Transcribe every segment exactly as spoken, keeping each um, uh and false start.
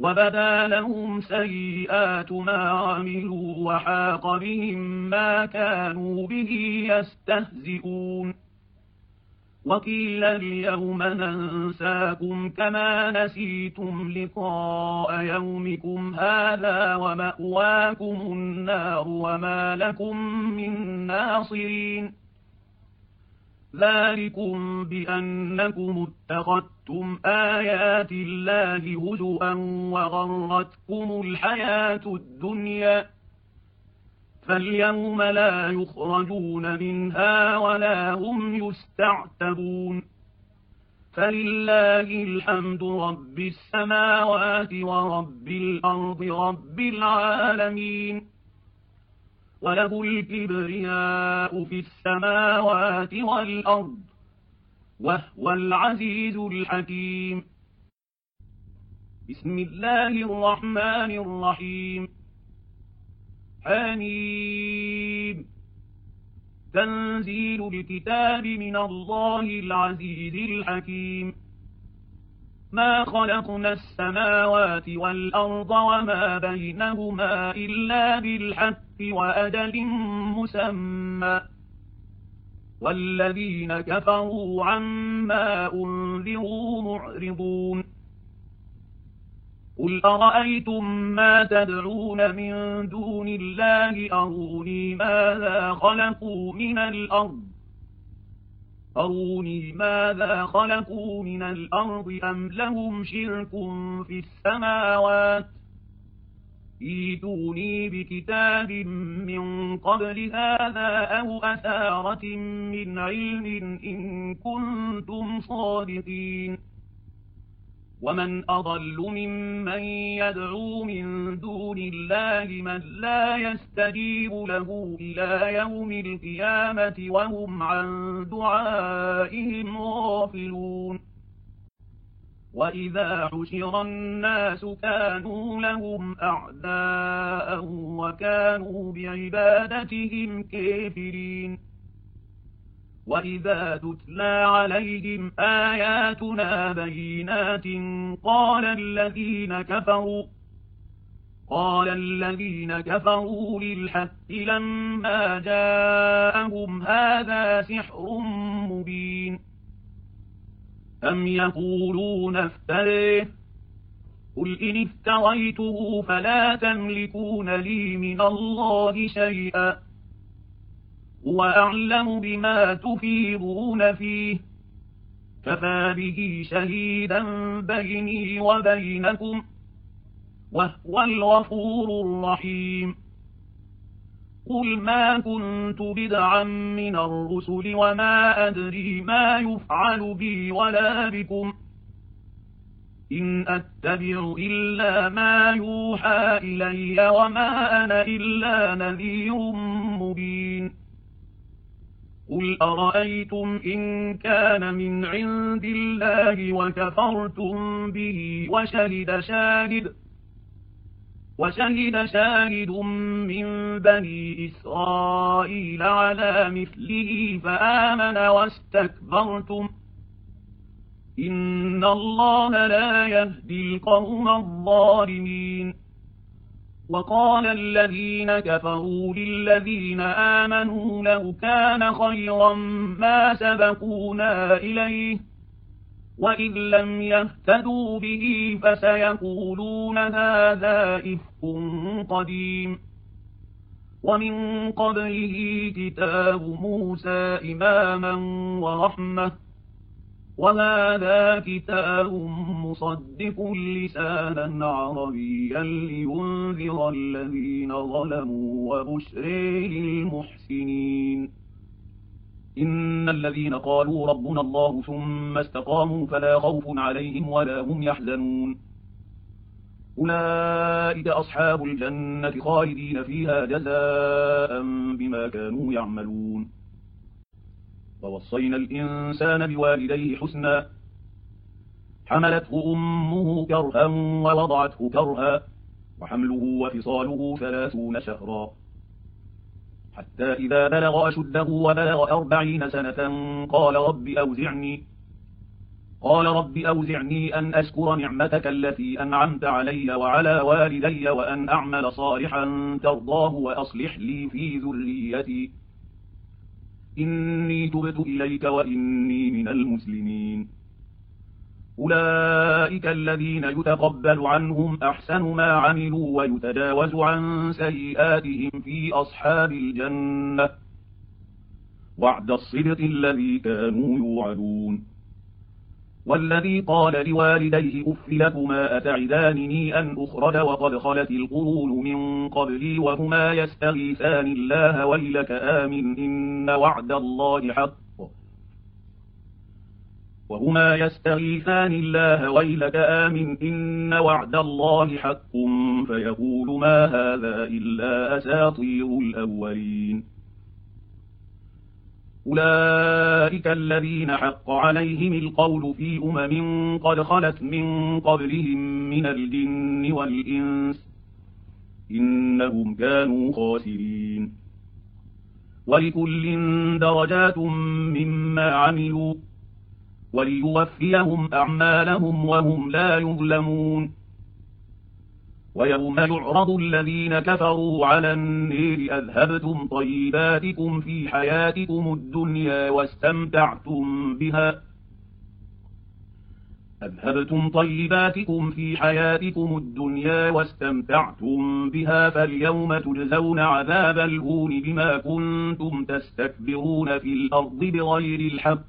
وبدا لهم سيئات ما عملوا وحاق بهم ما كانوا به يستهزئون وقيل اليوم ننساكم كما نسيتم لقاء يومكم هذا ومأواكم النار وما لكم من ناصرين ذلكم بأنكم اتخذتم آيات الله هزؤا وغرتكم الحياة الدنيا فاليوم لا يخرجون منها ولا هم يستعتبون فلله الحمد رب السماوات ورب الأرض رب العالمين وله الكبرياء في السماوات والأرض وهو العزيز الحكيم بسم الله الرحمن الرحيم حميم تنزيل الكتاب من الله العزيز الحكيم ما خلقنا السماوات والأرض وما بينهما إلا بالحق وأجل مسمى والذين كفروا عما أنذروا معرضون قل أرأيتم ما تدعون من دون الله أروني ماذا خلقوا من الأرض أروني ماذا خلقوا من الأرض أم لهم شرك في السماوات ائتوني بكتاب من قبل هذا أو أثارة من علم إن كنتم صادقين ومن أضل ممن يدعو من دون الله من لا يستجيب له إلى يوم القيامة وهم عن دعائهم غافلون وإذا حشر الناس كانوا لهم أعداء وكانوا بعبادتهم كافرين وإذا تتلى عليهم آياتنا بينات قال الذين كفروا قال الذين كفروا للحق لما جاءهم هذا سحر مبين أم يقولون افتريه قل إن افتريته فلا تملكون لي من الله شيئا هو أعلم بما تفيضون فيه كفى به شهيدا بيني وبينكم وهو الغفور الرحيم قل ما كنت بدعا من الرسل وما أدري ما يفعل بي ولا بكم إن أتبع إلا ما يوحى إلي وما أنا إلا نذير مبين قل أرأيتم إن كان من عند الله وكفرتم به وشهد شاهد وشهد شاهد من بني إسرائيل على مثله فآمن واستكبرتم إن الله لا يهدي القوم الظالمين وقال الذين كفروا للذين آمنوا لو كان خيرا ما سبقونا إليه وإذ لم يهتدوا به فسيقولون هذا إفك قديم ومن قبله كتاب موسى إماما ورحمة وهذا كتاب مصدق لسانا عربيا لينذر الذين ظلموا وبشر للمحسنين إن الذين قالوا ربنا الله ثم استقاموا فلا خوف عليهم ولا هم يحزنون أولئك أصحاب الجنة خالدين فيها جزاء بما كانوا يعملون ووصينا الإنسان بوالديه حسنا حملته أمه كرها ووضعته كرها وحمله وفصاله ثلاثون شهرا حتى إذا بلغ أشده وبلغ أربعين سنة قال رب أوزعني قال رب أوزعني أن أشكر نعمتك التي أنعمت علي وعلى والدي وأن أعمل صالحا ترضاه وأصلح لي في ذريتي إني تبت إليك وإني من المسلمين. أولئك الذين يتقبل عنهم أحسن ما عملوا ويتجاوز عن سيئاتهم في أصحاب الجنة وعد الصدق الذي كانوا يوعدون. والذي قال لوالديه أف لكما أتعدانني أن أخرج وقد خلت القرون من قبلي وهما يستغيثان الله ويلك آمن إن وعد الله حق وهما يستغيثان الله ويلك آمن إن وعد الله حق فيقول ما هذا إلا أساطير الأولين. أولئك الذين حق عليهم القول في أمم قد خلت من قبلهم من الجن والإنس إنهم كانوا خاسرين. ولكل درجات مما عملوا وليوفيهم أعمالهم وهم لا يظلمون. ويوم يعرض الذين كفروا على النار أذهبتم طيباتكم في حياتكم الدنيا واستمتعتم بها أذهبتم طيباتكم في حياتكم الدنيا واستمتعتم بها فاليوم تجزون عذاب الهون بما كنتم تستكبرون في الأرض بغير الحق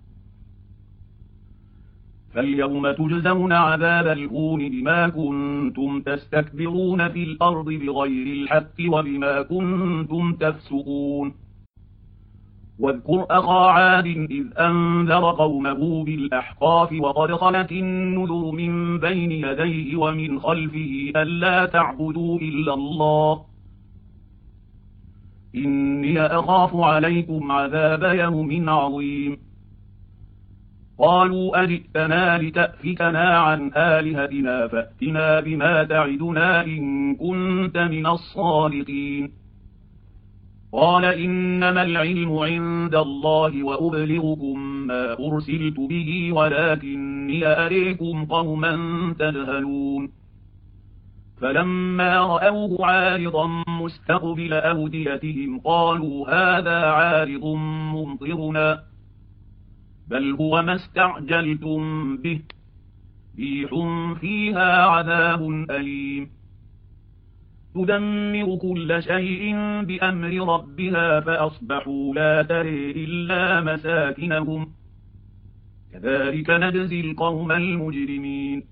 فاليوم تجزون عذاب الهون بما كنتم تستكبرون في الأرض بغير الحق وبما كنتم تفسقون. واذكر أخا عاد إذ أنذر قومه بالأحقاف وقد خلت النذر من بين يديه ومن خلفه ألا تعبدوا إلا الله إني أخاف عليكم عذاب يوم عظيم. قالوا أجئتنا لتأفكنا عن آلهتنا فأتنا بما تعدنا إن كنت من الصادقين. قال إنما العلم عند الله وأبلغكم ما أرسلت به ولكني أريكم قوما تجهلون. فلما رأوه عارضا مستقبل أوديتهم قالوا هذا عارض ممطرنا بل هو ما استعجلتم به ريح فيها عذاب أليم تدمر كل شيء بأمر ربها فأصبحوا لا ترى إلا مساكنهم كذلك نجزي القوم المجرمين.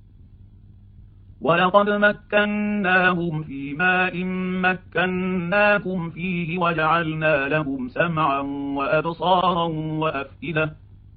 ولقد مكناهم في ماء مكناكم فيه وجعلنا لهم سمعا وأبصارا وأفئدة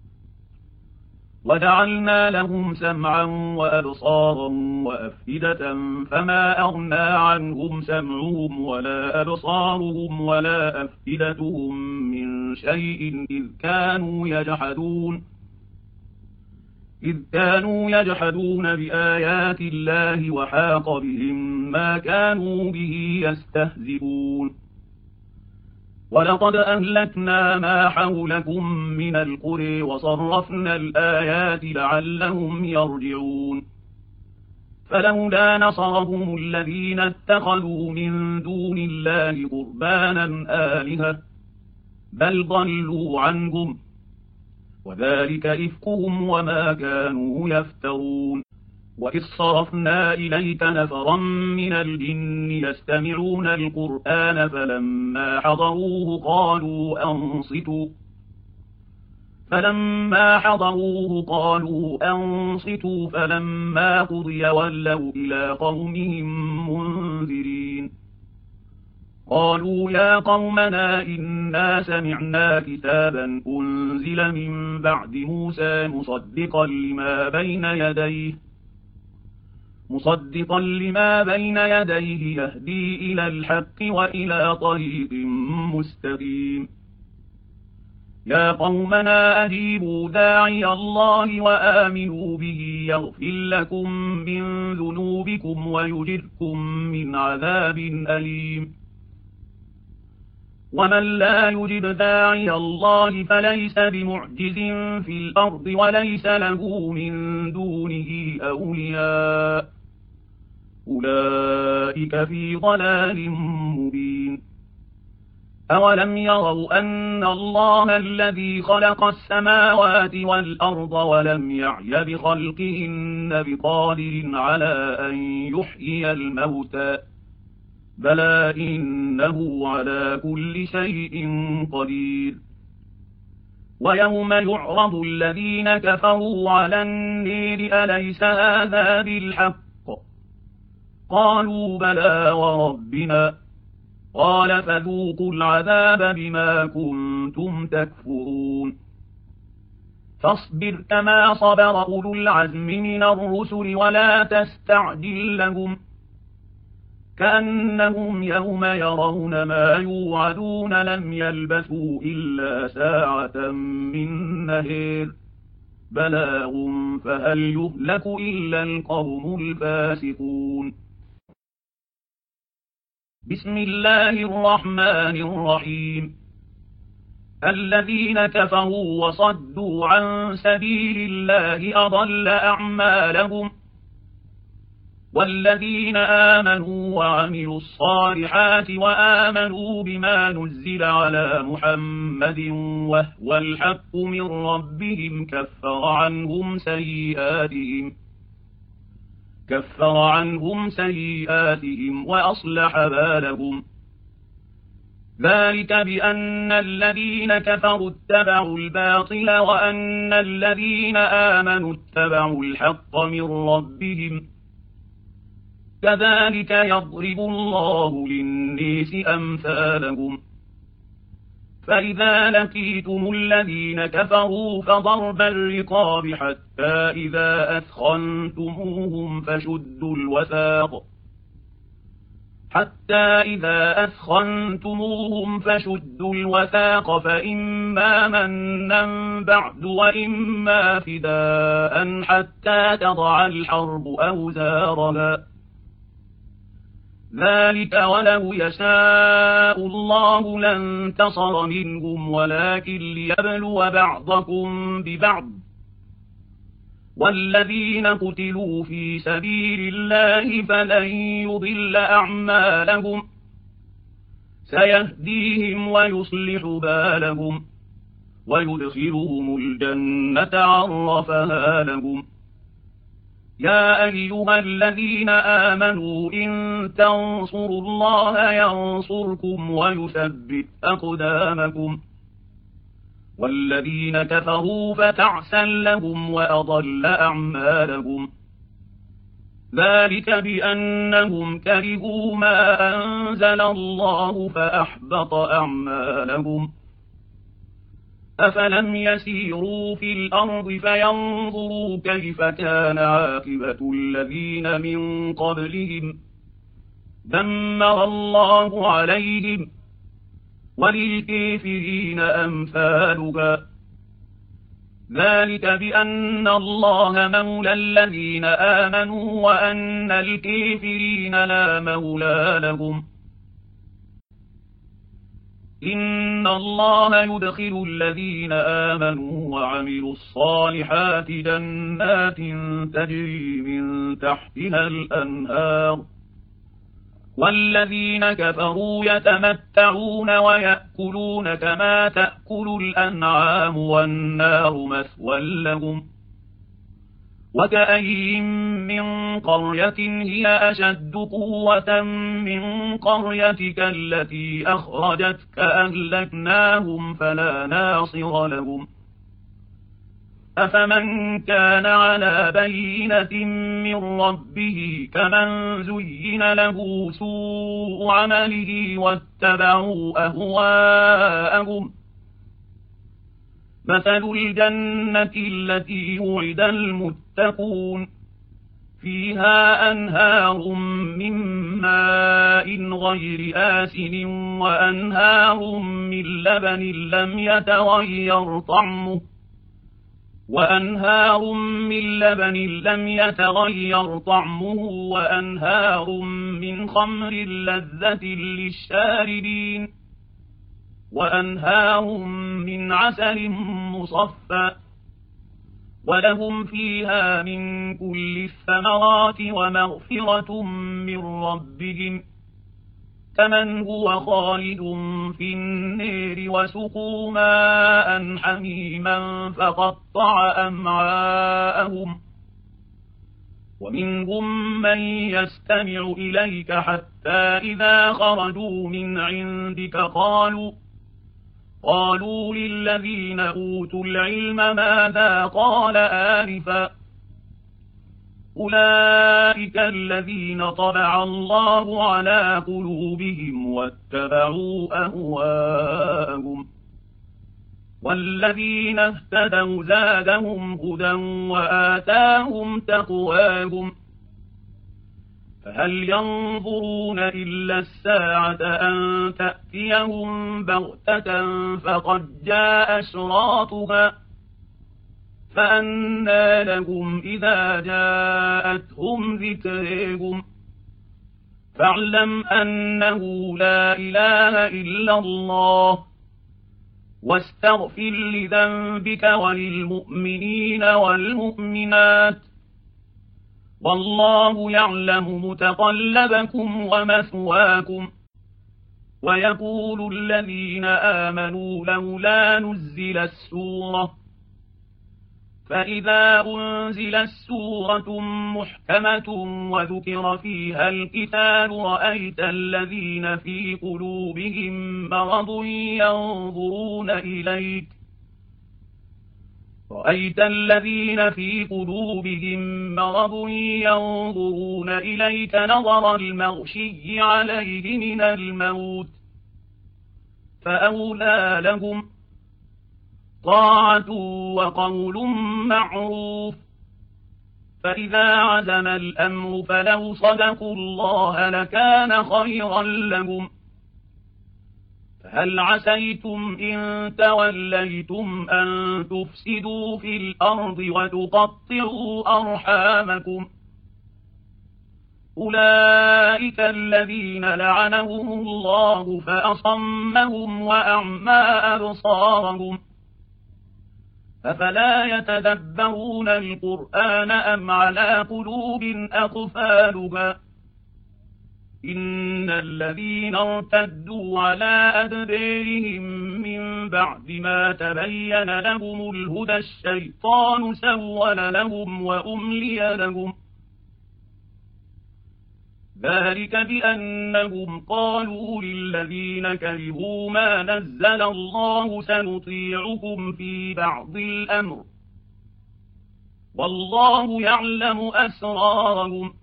وجعلنا لهم سمعا وأبصارا وأفئدة فما أغنى عنهم سمعهم ولا أبصارهم ولا أفئدتهم من شيء إذ كانوا يجحدون إذ كانوا يجحدون بآيات الله وحاق بهم ما كانوا به يستهزئون. ولقد أهلكنا ما حولكم من القرى وصرفنا الآيات لعلهم يرجعون. فلولا نصرهم الذين اتخذوا من دون الله قربانا آلهة بل ضلوا عنهم وذلك إفكهم وما كانوا يفترون. وإذ صرفنا إليك نفرا من الجن يستمعون القرآن فلما حضروه قالوا أنصتوا فلما حضروه قالوا أنصتوا فلما قضي ولوا إلى قومهم منذرين. قالوا يا قومنا إنا سمعنا كتابا أنزل من بعد موسى مصدقا لما بين يديه مصدقا لما بين يديه يهدي إلى الحق وإلى طريق مستقيم. يا قومنا أجيبوا داعي الله وآمنوا به يغفر لكم من ذنوبكم ويجركم من عذاب أليم. ومن لا يجب داعي الله فليس بمعجز في الأرض وليس له من دونه أولياء أولئك في ضلال مبين أولم يروا أن الله الذي خلق السماوات والأرض ولم يعي بخلقهن بقادر على أن يحيي الموتى بلى إنه على كل شيء قدير ويوم يعرض الذين كفروا على النير أليس هذا بالحق قالوا بلى وربنا قال فذوقوا العذاب بما كنتم تكفرون فاصبر كما صبر أولو العزم من الرسل ولا تستعجل لهم كأنهم يوم يرون ما يوعدون لم يلبثوا إلا ساعة من نهار بلاغ فهل يهلك إلا القوم الفاسقون بسم الله الرحمن الرحيم الذين كفروا وصدوا عن سبيل الله أضل أعمالهم والذين آمنوا وعملوا الصالحات وآمنوا بما نزل على محمد وهو الحق من ربهم كفر عنهم سيئاتهم كفر عنهم سيئاتهم وأصلح بالهم ذلك بأن الذين كفروا اتبعوا الباطل وأن الذين آمنوا اتبعوا الحق من ربهم كذلك يضرب الله للناس أمثالهم فإذا لقيتم الذين كفروا فضرب الرقاب حتى إذا أثخنتموهم فشدوا الوثاق حتى إذا أثخنتموهم فشدوا الوثاق فإما منا بعد وإما فداء حتى تضع الحرب أوزارها ذلك ولو يشاء الله لانتصر منهم ولكن ليبلو بعضكم ببعض والذين قتلوا في سبيل الله فلن يضل أعمالهم سيهديهم ويصلح بالهم ويدخلهم الجنة عرفها لهم يا أيها الذين آمنوا إن تنصروا الله ينصركم ويثبت أقدامكم والذين كفروا فتعسا لهم وأضل أعمالهم ذلك بأنهم كرهوا ما أنزل الله فأحبط أعمالهم أفلم يسيروا في الأرض فينظروا كيف كان عاقبة الذين من قبلهم دمر الله عليهم وللكافرين أمثالها ذلك بأن الله مولى الذين آمنوا وأن الكافرين لا مولى لهم إن الله يدخل الذين آمنوا وعملوا الصالحات جنات تجري من تحتها الأنهار والذين كفروا يتمتعون ويأكلون كما تأكل الأنعام والنار مثوى لهم وكأين من قرية هي أشد قوة من قريتك التي أخرجتك أهلكناهم فلا ناصر لهم أفمن كان على بينة من ربه كمن زين له سوء عمله واتبعوا أهواءهم مثل الجنة التي وعد المتقون فيها أنهار من ماء غير آسن وأنهار من لبن لم يتغير طعمه وأنهار من لبن لم يتغير طعمه وأنهار من خمر لذة للشاربين وأنهار من عسل مصفى ولهم فيها من كل الثمرات ومغفرة من ربهم كمن هو خالد في النير وسقوا ماء حميما فقطع أمعاءهم ومنهم من يستمع إليك حتى إذا خرجوا من عندك قالوا قالوا للذين أوتوا العلم ماذا قال آنفا أولئك الذين طبع الله على قلوبهم واتبعوا أهواءهم والذين اهتدوا زادهم هدى وآتاهم تقواهم فهل ينظرون إلا الساعة أن تأتيهم بغتة فقد جاء أشراطها فأنى لهم إذا جاءتهم ذكرهم فاعلم أنه لا إله إلا الله واستغفر لذنبك وللمؤمنين والمؤمنات والله يعلم متقلبكم ومثواكم ويقول الذين آمنوا لولا نزل السورة فإذا أنزلت سورة محكمة وذكر فيها القتال رأيت الذين في قلوبهم مرض ينظرون إليك رأيت الذين في قلوبهم مرض ينظرون إليك نظر المغشي عليه من الموت فأولى لهم طاعة وقول معروف فإذا عزم الأمر فلو صدقوا الله لكان خيرا لهم فهل عسيتم إن توليتم أن تفسدوا في الأرض وتقطعوا أرحامكم أولئك الذين لعنهم الله فأصمهم وأعمى أبصارهم أفلا يتدبرون القرآن أم على قلوب أقفالها إن الذين ارتدوا على أدبارهم من بعد ما تبين لهم الهدى الشيطان سول لهم وأملي لهم ذلك بأنهم قالوا للذين كرهوا ما نزل الله سنطيعكم في بعض الأمر والله يعلم أسرارهم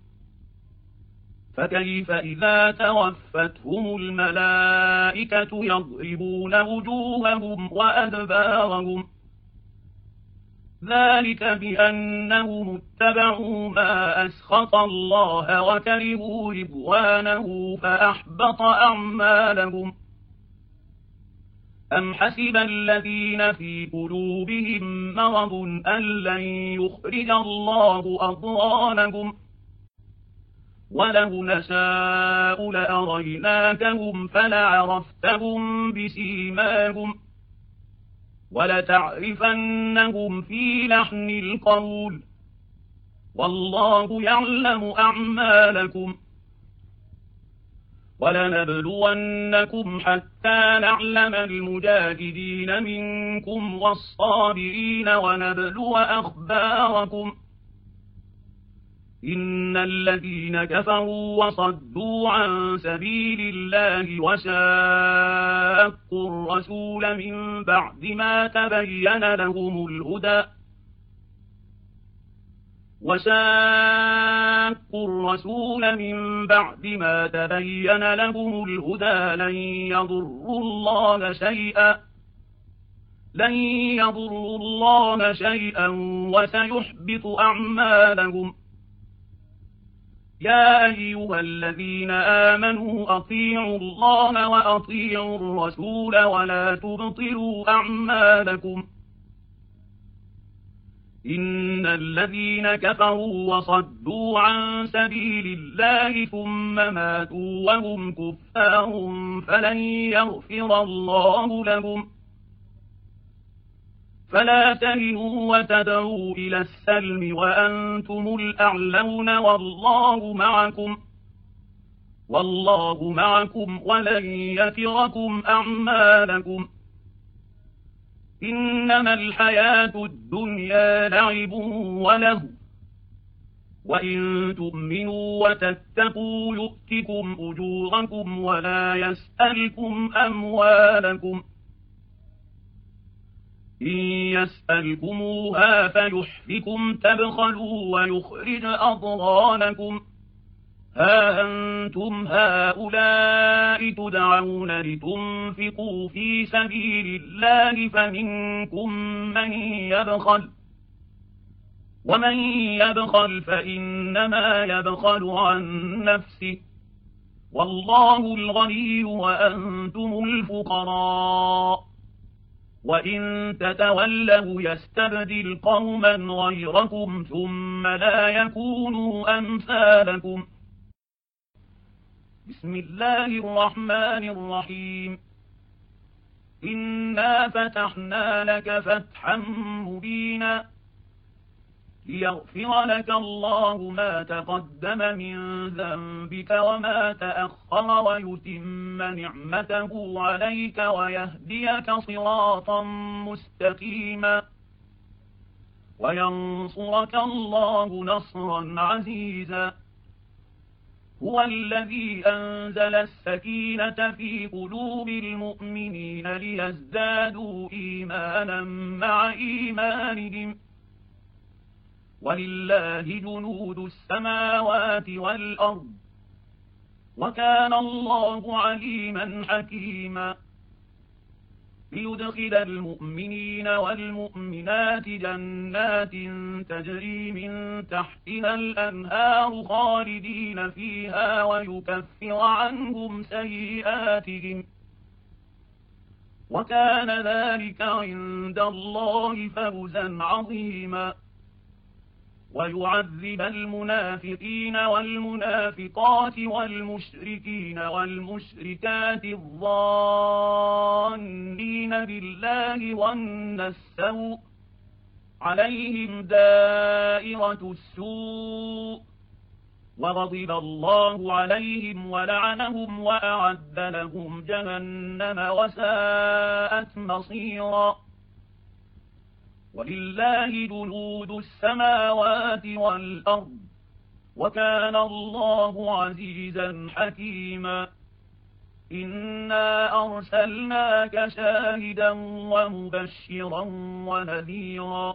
فكيف إذا توفتهم الملائكة يضربون وجوههم وأدبارهم ذلك بأنهم اتبعوا ما أسخط الله وكرهوا رضوانه فأحبط أعمالهم أم حسب الذين في قلوبهم مرض أن لن يخرج الله أضغانهم ولو نشاء لأريناكهم فلعرفتهم بسيماهم ولتعرفنهم في لحن القول والله يعلم أعمالكم ولنبلونكم حتى نعلم المجاهدين منكم والصابرين ونبلو أخباركم إن الذين كفروا وصدوا عن سبيل الله وشاقوا الرسول من بعد ما تبين لهم الهدى وشاقوا الرسول من بعد ما تبين لهم الهدى لن يضروا الله شيئا لن يضروا الله شيئا وسيحبط أعمالهم يا أيها الذين آمنوا أطيعوا الله وأطيعوا الرسول ولا تبطلوا أعمالكم إن الذين كفروا وصدوا عن سبيل الله ثم ماتوا وهم كفار فلن يغفر الله لهم فلا تهنوا وتدعوا إلى السلم وأنتم الأعلون والله معكم والله معكم ولن يتركم أعمالكم إنما الحياة الدنيا لعب وله وإن تؤمنوا وتتقوا يؤتكم أجوركم ولا يسألكم أموالكم إن يسألكموها فيحفكم تبخلوا ويخرج أضغانكم ها أنتم هؤلاء تدعون لتنفقوا في سبيل الله فمنكم من يبخل ومن يبخل فإنما يبخل عن نفسه والله الغني وأنتم الفقراء وإن تتولوا يستبدل قوما غيركم ثم لا يكونوا أمثالكم بسم الله الرحمن الرحيم إنا فتحنا لك فتحا مبينا ليغفر لك الله ما تقدم من ذنبك وما تأخر ويتم نعمته عليك ويهديك صراطا مستقيما وينصرك الله نصرا عزيزا هو الذي أنزل السكينة في قلوب المؤمنين ليزدادوا إيمانا مع إيمانهم ولله جنود السماوات والأرض وكان الله عليما حكيما ليدخل المؤمنين والمؤمنات جنات تجري من تحتها الأنهار خالدين فيها ويكفر عنهم سيئاتهم وكان ذلك عند الله فوزا عظيما ويعذب المنافقين والمنافقات والمشركين والمشركات الظانين بالله ظن السوء عليهم دائرة السوء وغضب الله عليهم ولعنهم وأعد لهم جهنم وساءت مصيرا ولله جنود السماوات والأرض وكان الله عزيزا حكيما إنا أرسلناك شاهدا ومبشرا ونذيرا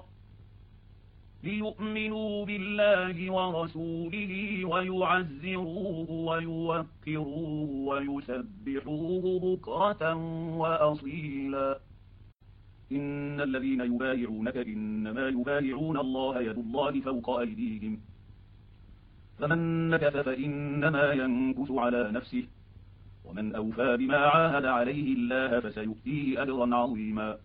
ليؤمنوا بالله ورسوله ويعزروه ويوقروه ويسبحوه بكرة وأصيلا إن الذين يبايعونك إنما يبايعون الله يد الله فوق أيديهم فمن نكث فإنما ينكث على نفسه ومن أوفى بما عاهد عليه الله فسيؤتيه أجرا عظيما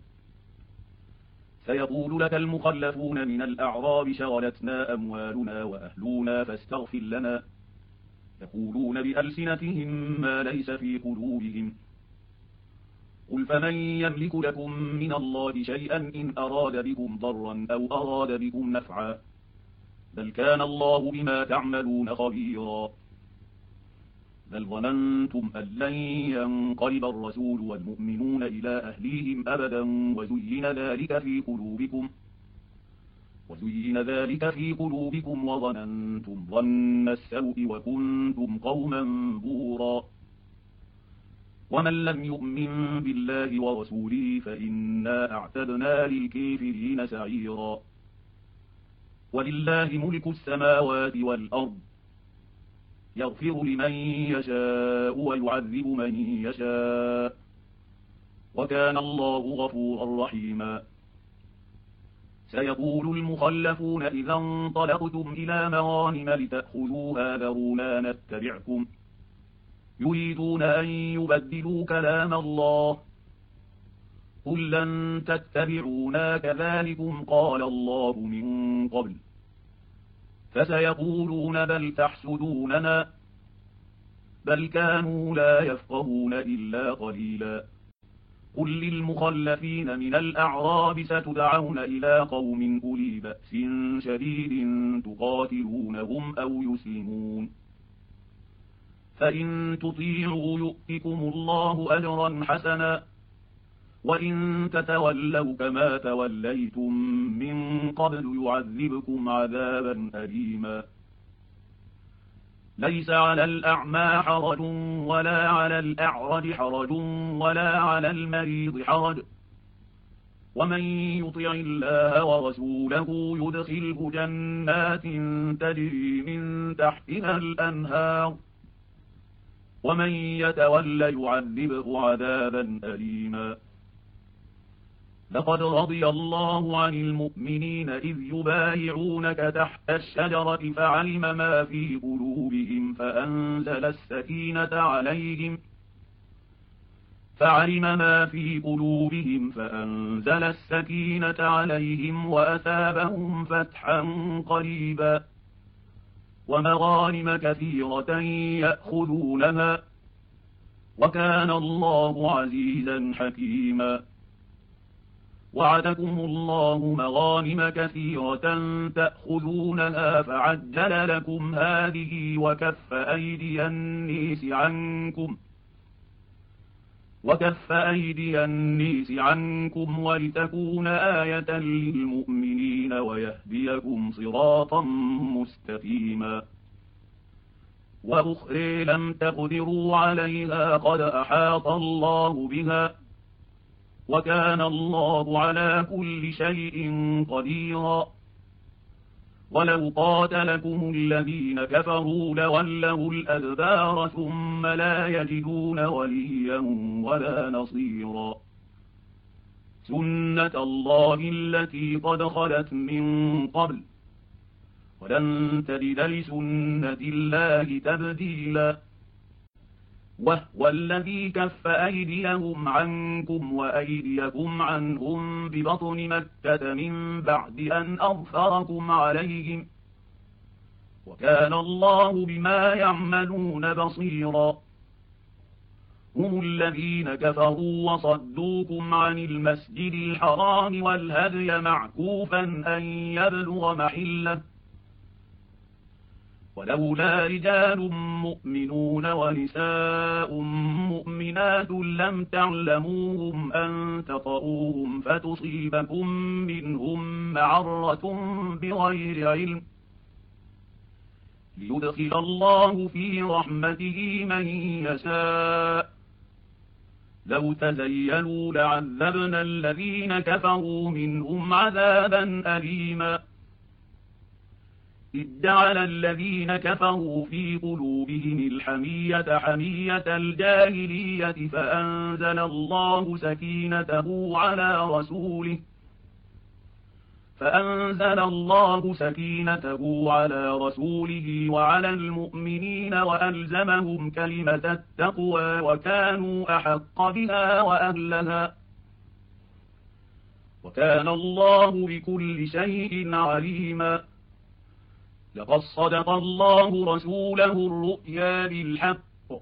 سيقول لك المخلفون من الأعراب شغلتنا أموالنا وأهلنا فاستغفر لنا يقولون بألسنتهم ما ليس في قلوبهم قل فمن يملك لكم من الله شيئا إن أراد بكم ضرا أو أراد بكم نفعا بل كان الله بما تعملون خبيرا بل ظننتم أن لن ينقلب الرسول والمؤمنون إلى أهليهم أبدا وزين ذلك في قلوبكم وزين ذلك في قلوبكم وظننتم ظن السوء وكنتم قوما بورا ومن لم يؤمن بالله ورسوله فإنا أعتدنا للكافرين سعيرا ولله ملك السماوات والأرض يغفر لمن يشاء ويعذب من يشاء وكان الله غفورا رحيما سيقول المخلفون إذا انطلقتم إلى مغانم لتأخذوها ذرونا نتبعكم يريدون أن يبدلوا كلام الله قل لن تتبعونا كذلكم قال الله من قبل فسيقولون بل تحسدوننا بل كانوا لا يفقهون إلا قليلا قل للمخلفين من الأعراب ستدعون إلى قوم أولي بأس شديد تقاتلونهم أو يسلمون فإن تطيعوا يؤتكم الله أجرا حسنا وإن تتولوا كما توليتم من قبل يعذبكم عذابا أليما ليس على الأعمى حرج ولا على الأعرج حرج ولا على المريض حرج ومن يطع الله ورسوله يدخله جنات تجري من تحتها الأنهار ومن يتول يعذبه عذابا أليما لقد رضي الله عن المؤمنين إذ يبايعونك تحت الشجرة فعلم ما في قلوبهم فأنزل السكينة عليهم فعلم ما في قلوبهم فأنزل السكينة عليهم وأثابهم فتحا قريبا ومغانم كثيرة يأخذونها وكان الله عزيزا حكيما وعدكم الله مغانم كثيرة تأخذونها فعجل لكم هذه وكف أيدي النيس عنكم وكف أيدي النيس عنكم ولتكون آية للمؤمنين ويهديكم صراطا مستقيما وأخرى لم تقدروا عليها قد أحاط الله بها وكان الله على كل شيء قديرا ولو قاتلكم الذين كفروا لولوا الأدبار ثم لا يجدون وليا ولا نصيرا سنة الله التي قد خلت من قبل ولن تجد لسنة الله تبديلا وهو الذي كف أيديهم عنكم وأيديكم عنهم ببطن مكة من بعد أن أظفركم عليهم وكان الله بما يعملون بصيرا هم الذين كفروا وصدوكم عن المسجد الحرام والهدي معكوفا أن يبلغ محله ولولا رجال مؤمنون ونساء مؤمنات لم تعلموهم أن تطؤوهم فتصيبكم منهم معرة بغير علم ليدخل الله في رحمته من يشاء لو تزيلوا لعذبنا الذين كفروا منهم عذابا أليما إذ جعل الذين كفروا في قلوبهم الحمية حمية الجاهلية فأنزل الله سكينته على رسوله فأنزل الله سكينته على رسوله وعلى المؤمنين وألزمهم كلمة التقوى وكانوا أحق بها وأهلها وكان الله بكل شيء عليما لقد صدق الله رسوله الرؤيا بالحق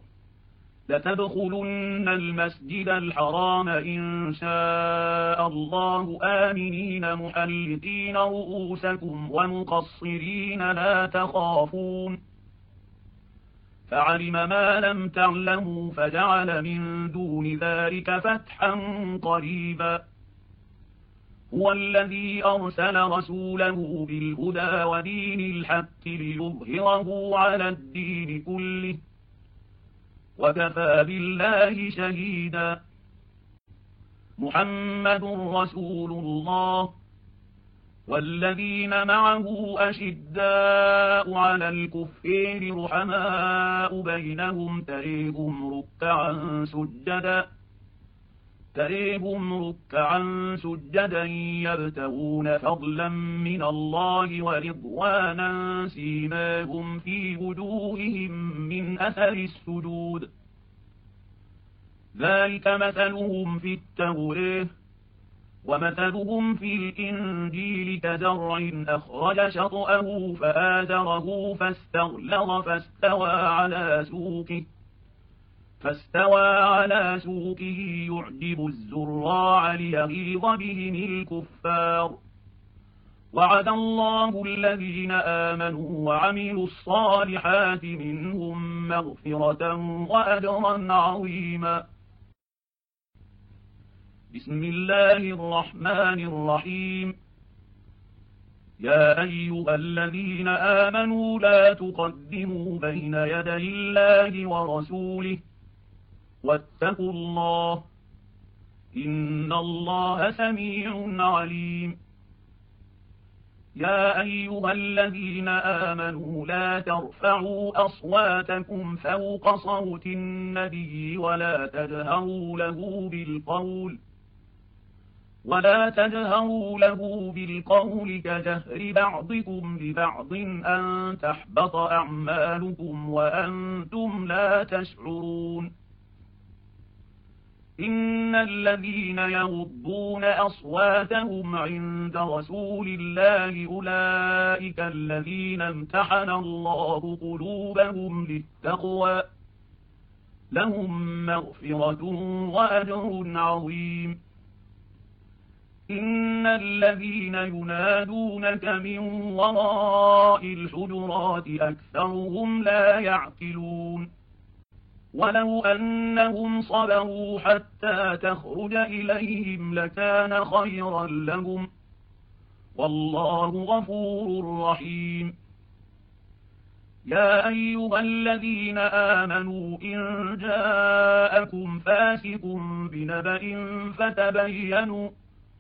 لتدخلن المسجد الحرام إن شاء الله آمنين محلقين رؤوسكم ومقصرين لا تخافون فعلم ما لم تعلموا فجعل من دون ذلك فتحا قريبا هو الذي أرسل رسوله بالهدى ودين الحق ليظهره على الدين كله وكفى بالله شهيدا محمد رسول الله والذين معه أشداء على الكفار رحماء بينهم تريهم ركعا سجدا تريهم ركعا سجدا يبتغون فضلا من الله ورضوانا سيماهم في وجوههم من أثر السجود ذلك مثلهم في التوراة ومثلهم في الإنجيل كزرع أخرج شطأه فآزره فاستغلظ فاستوى على سوقه فاستوى على سوقه يعجب الزراع ليغيظ بهم الكفار. وعد الله الذين آمنوا وعملوا الصالحات منهم مغفرة وأجرا عظيما. بسم الله الرحمن الرحيم. يا أيها الذين آمنوا لا تقدموا بين يدي الله ورسوله واتقوا الله إن الله سميع عليم. يا أيها الذين آمنوا لا ترفعوا أصواتكم فوق صوت النبي ولا تجهروا له بالقول ولا تجهروا له بالقول كجهر بعضكم لبعض أن تحبط أعمالكم وأنتم لا تشعرون. إن الذين يغضون أصواتهم عند رسول الله أولئك الذين امتحن الله قلوبهم للتقوى لهم مغفرة وأجر عظيم. إن الذين ينادونك من وراء الحجرات أكثرهم لا يعقلون. ولو أنهم صبروا حتى تخرج إليهم لكان خيرا لهم والله غفور رحيم. يا أيها الذين آمنوا إن جاءكم فاسق بنبأ فتبينوا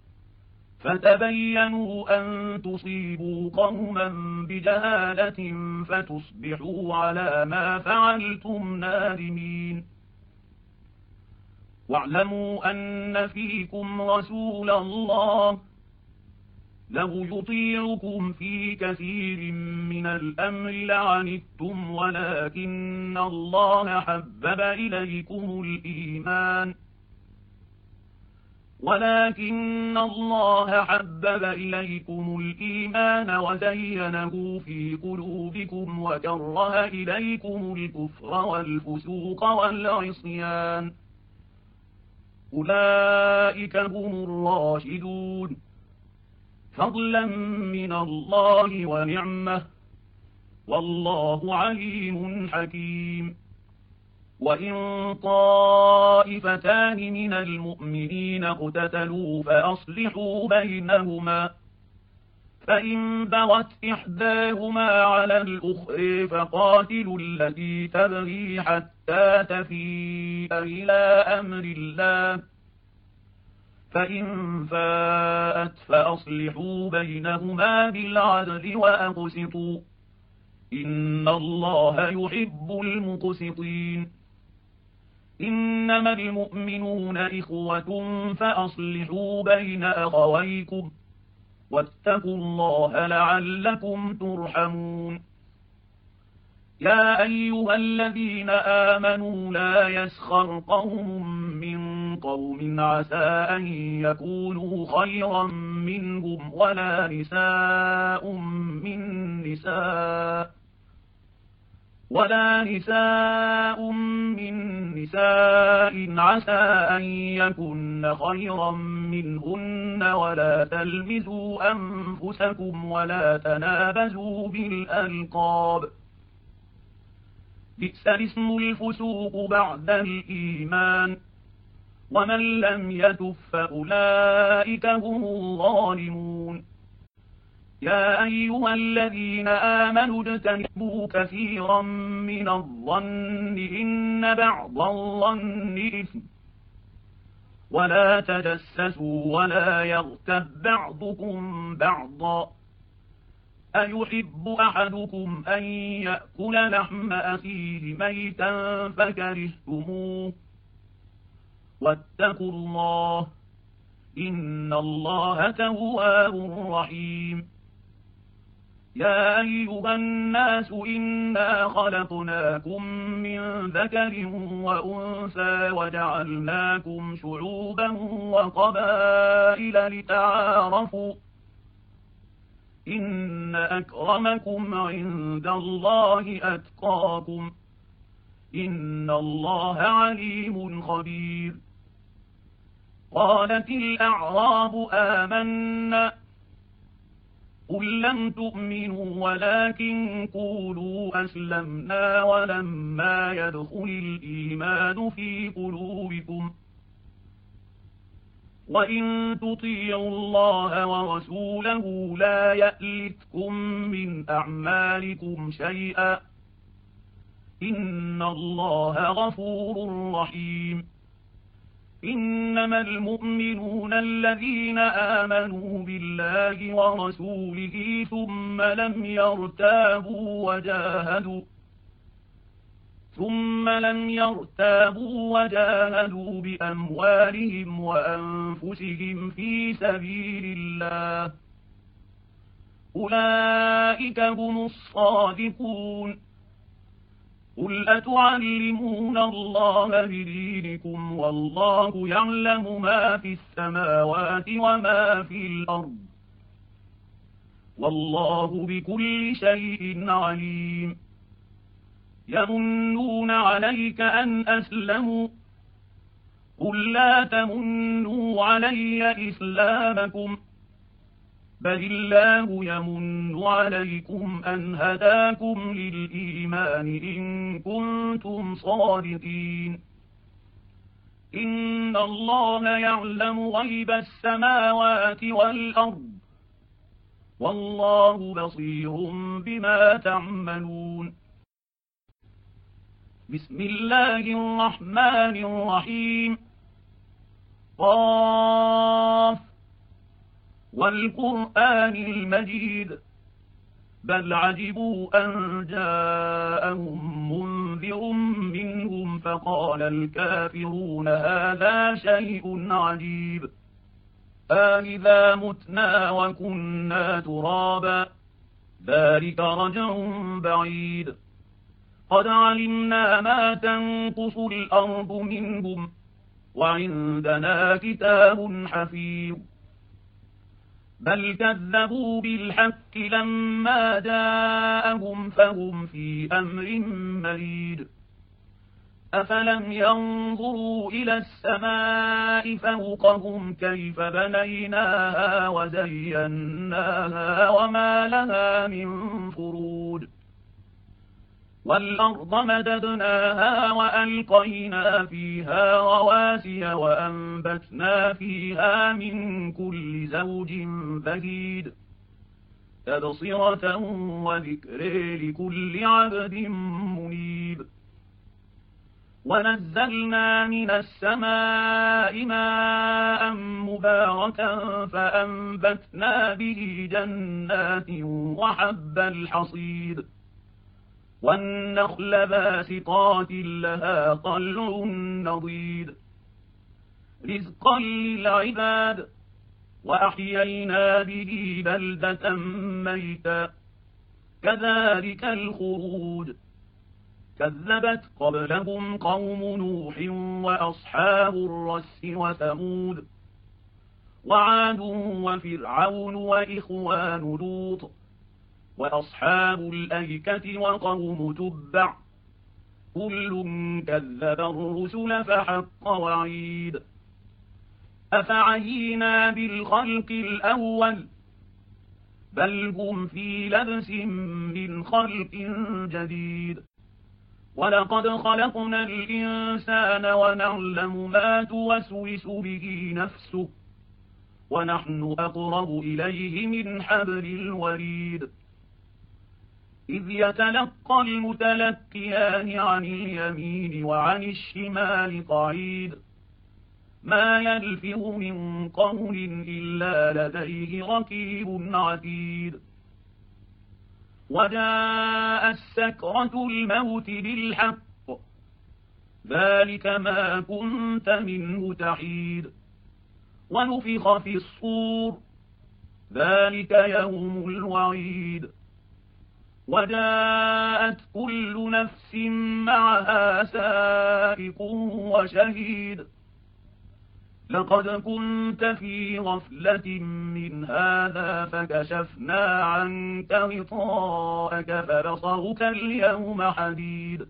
فتبينوا أن تصيبوا قوما بجهالة فتصبحوا على ما فعلتم نادمين. واعلموا أن فيكم رسول الله لو يطيعكم في كثير من الأمر لعنتم ولكن الله حبب إليكم الإيمان ولكن الله حبب إليكم الإيمان وزينه في قلوبكم وكره إليكم الكفر والفسوق والعصيان أولئك هم الراشدون فضلا من الله ونعمة والله عليم حكيم. وإن طائفتان من المؤمنين اقتتلوا فأصلحوا بينهما فإن بغت إحداهما على الأخرى فقاتلوا التي تبغي حتى تفيء إلى أمر الله فإن فاءت فأصلحوا بينهما بالعدل وأقسطوا إن الله يحب المقسطين. إنما المؤمنون إخوة فأصلحوا بين أخويكم واتقوا الله لعلكم ترحمون. يا أيها الذين آمنوا لا يسخر قوم من قوم عسى أن يكونوا خيرا منهم ولا نساء من نساء ولا نساء من نساء عسى أن يكن خيرا منهن ولا تلمزوا أنفسكم ولا تنابزوا بالألقاب بئس الاسم الفسوق بعد الإيمان ومن لم يتب فأولئك هم الظالمون. يا أيها الذين آمنوا اجتنبوا كثيرا من الظن إن بعض الظن إثم ولا تجسسوا ولا يغتب بعضكم بعضا أيحب أحدكم أن يأكل لحم أخيه ميتا فكرهتموه واتقوا الله إن الله تواب رحيم. يا أيها الناس إنا خلقناكم من ذكر وأنثى وجعلناكم شعوبا وقبائل لتعارفوا إن أكرمكم عند الله أتقاكم إن الله عليم خبير. قالت الأعراب آمنا قل لم تؤمنوا ولكن قولوا أسلمنا ولما يدخل الإيمان في قلوبكم وإن تطيعوا الله ورسوله لا يألتكم من أعمالكم شيئا إن الله غفور رحيم. إنما المؤمنون الذين آمنوا بالله ورسوله ثم لم يرتابوا وجاهدوا ثم لم يرتابوا وجاهدوا بأموالهم وأنفسهم في سبيل الله أولئك هم الصادقون. قل أتعلمون الله بدينكم والله يعلم ما في السماوات وما في الأرض والله بكل شيء عليم. يمنون عليك أن أسلموا قل لا تمنوا علي إسلامكم بل الله يمن عليكم أن هداكم للإيمان إن كنتم صادقين. إن الله يعلم غيب السماوات والأرض والله بصير بما تعملون. بسم الله الرحمن الرحيم. قاف والقرآن المجيد بل عجبوا أن جاءهم منذر منهم فقال الكافرون هذا شيء عجيب أإذا متنا وكنا ترابا ذلك رجع بعيد قد علمنا ما تنقص الأرض منهم وعندنا كتاب حفيظ بل كذبوا بالحق لما جاءهم فهم في أمر مريد أفلم ينظروا إلى السماء فوقهم كيف بنيناها وزيناها وما لها من فروج والأرض مددناها وألقينا فيها رواسي وأنبتنا فيها من كل زوج بهيج تبصرة وذكر لكل عبد منيب ونزلنا من السماء ماء مباركا فأنبتنا به جنات وحب الحصيد والنخل باسقات لها طلع نضيد رزقا للعباد وأحيينا به بلدة ميتا كذلك الخروج كذبت قبلهم قوم نوح وأصحاب الرس وثمود وعاد وفرعون وإخوان لوط وأصحاب الأيكة وقوم تبع كل كذب الرسل فحق وعيد أفعينا بالخلق الأول بل هم في لبس من خلق جديد ولقد خلقنا الإنسان ونعلم ما توسوس به نفسه ونحن أقرب إليه من حبل الوريد إذ يتلقى المتلقيان عن اليمين وعن الشمال قعيد ما يلفظ من قول إلا لديه رقيب عتيد وجاء السكرة الموت بالحق ذلك ما كنت منه تحيد ونفخ في الصور ذلك يوم الوعيد وجاءت كل نفس معها سائق وشهيد لقد كنت في غفلة من هذا فكشفنا عنك غطاءك فبصرك اليوم حديد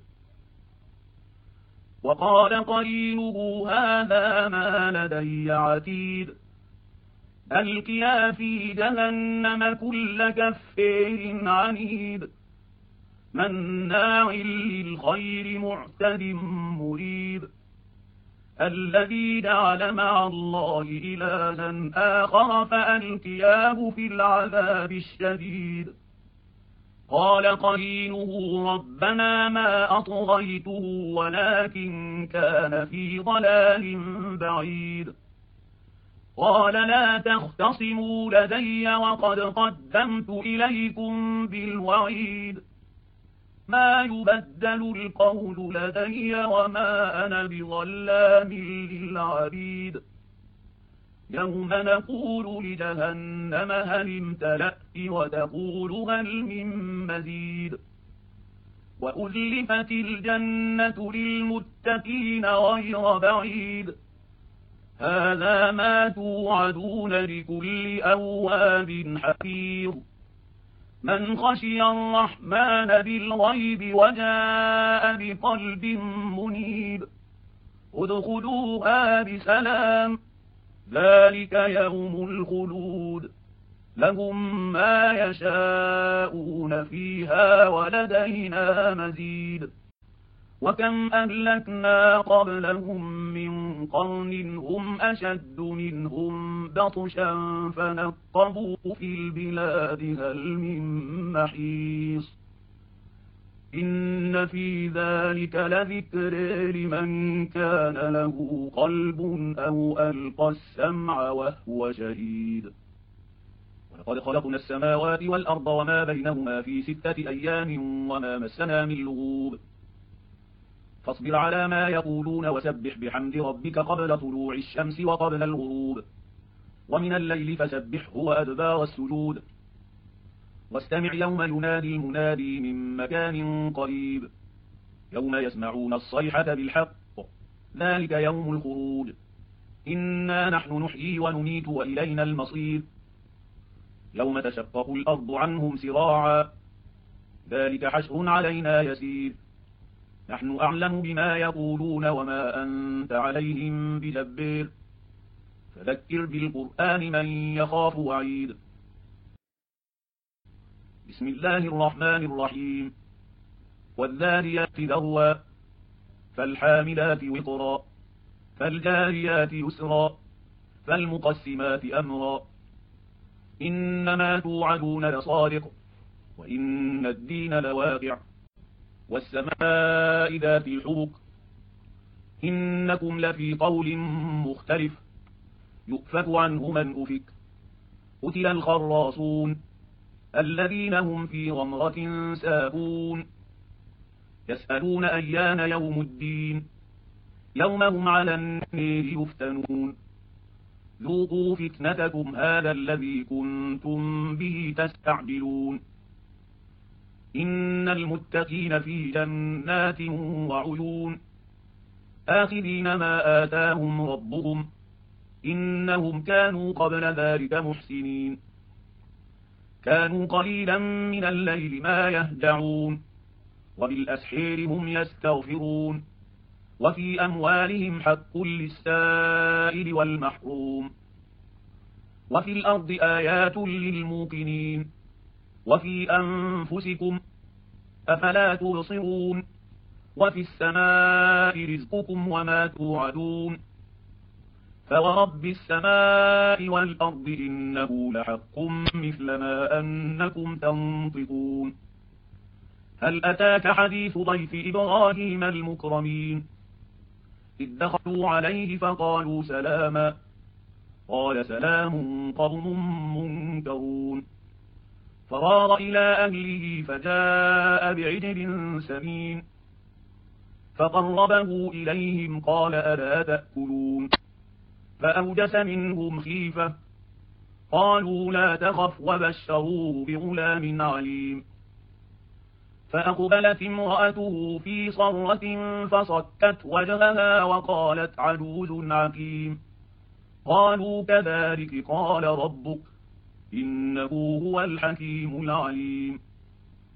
وقال قرينه هذا ما لدي عتيد ألقيا في جهنم كل كفار عنيد مناع للخير معتد مريب الذي جعل مع الله إلها آخر فألقياه في العذاب الشديد قال قرينه ربنا ما أطغيته ولكن كان في ضلال بعيد قال لا تختصموا لدي وقد قدمت إليكم بالوعيد ما يبدل القول لدي وما أنا بظلام للعبيد يوم نقول لجهنم هل امتلأت وتقول هل من مزيد وأزلفت الجنة للمتقين غير بعيد هذا ما توعدون لكل أواب حفيظ من خشي الرحمن بالغيب وجاء بقلب منيب ادخلوها بسلام ذلك يوم الخلود لهم ما يشاءون فيها ولدينا مزيد وكم أهلكنا قبلهم من قرن هم أشد منهم بطشا فنقبوا في البلاد هل من محيص إن في ذلك لذكر لمن كان له قلب أو ألقى السمع وهو شهيد ولقد خلقنا السماوات والأرض وما بينهما في ستة أيام وما مسنا من لغوب فاصبر على ما يقولون وسبح بحمد ربك قبل طلوع الشمس وقبل الغروب ومن الليل فسبحه وأدبار السجود واستمع يوم ينادي المنادي من مكان قريب يوم يسمعون الصيحة بالحق ذلك يوم الخروج إنا نحن نحيي ونميت وإلينا المصير يوم تشقق الأرض عنهم سراعا ذلك حشر علينا يسير نحن أعلم بما يقولون وما أنت عليهم بجبير فذكر بالقرآن من يخاف وعيد بسم الله الرحمن الرحيم والذاريات ذروا فالحاملات وقرا فالجاريات يسرا فالمقسمات أمرا إنما توعدون لصادق وإن الدين لواقع والسماء ذات الحبك إنكم لفي قول مختلف يؤفك عنه من أفك قتل الخراصون الذين هم في غمرة ساهون يسألون أيان يوم الدين يوم هم على النير يفتنون ذوقوا فتنتكم هذا الذي كنتم به تستعجلون إن المتقين في جنات وعيون آخذين ما آتاهم ربهم إنهم كانوا قبل ذلك محسنين كانوا قليلا من الليل ما يهجعون وبالأسحير هم يستغفرون وفي أموالهم حق للسائل والمحروم وفي الأرض آيات للموقنين وفي أنفسكم أفلا تبصرون وفي السماء رزقكم وما توعدون فورب السماء والأرض إنه لحق مثل ما أنكم تنطقون هل أتاك حديث ضيف إبراهيم المكرمين إذ دخلوا عليه فقالوا سلاما قال سلام قوم منكرون فراغ إلى أهله فجاء بعجل سمين فقربه إليهم قال ألا تأكلون فأوجس منهم خيفة قالوا لا تخف وبشروه بغلام عليم فأقبلت امرأته في صرة فصكت وجهها وقالت عجوز عقيم. قالوا كذلك قال ربك إنه هو الحكيم العليم.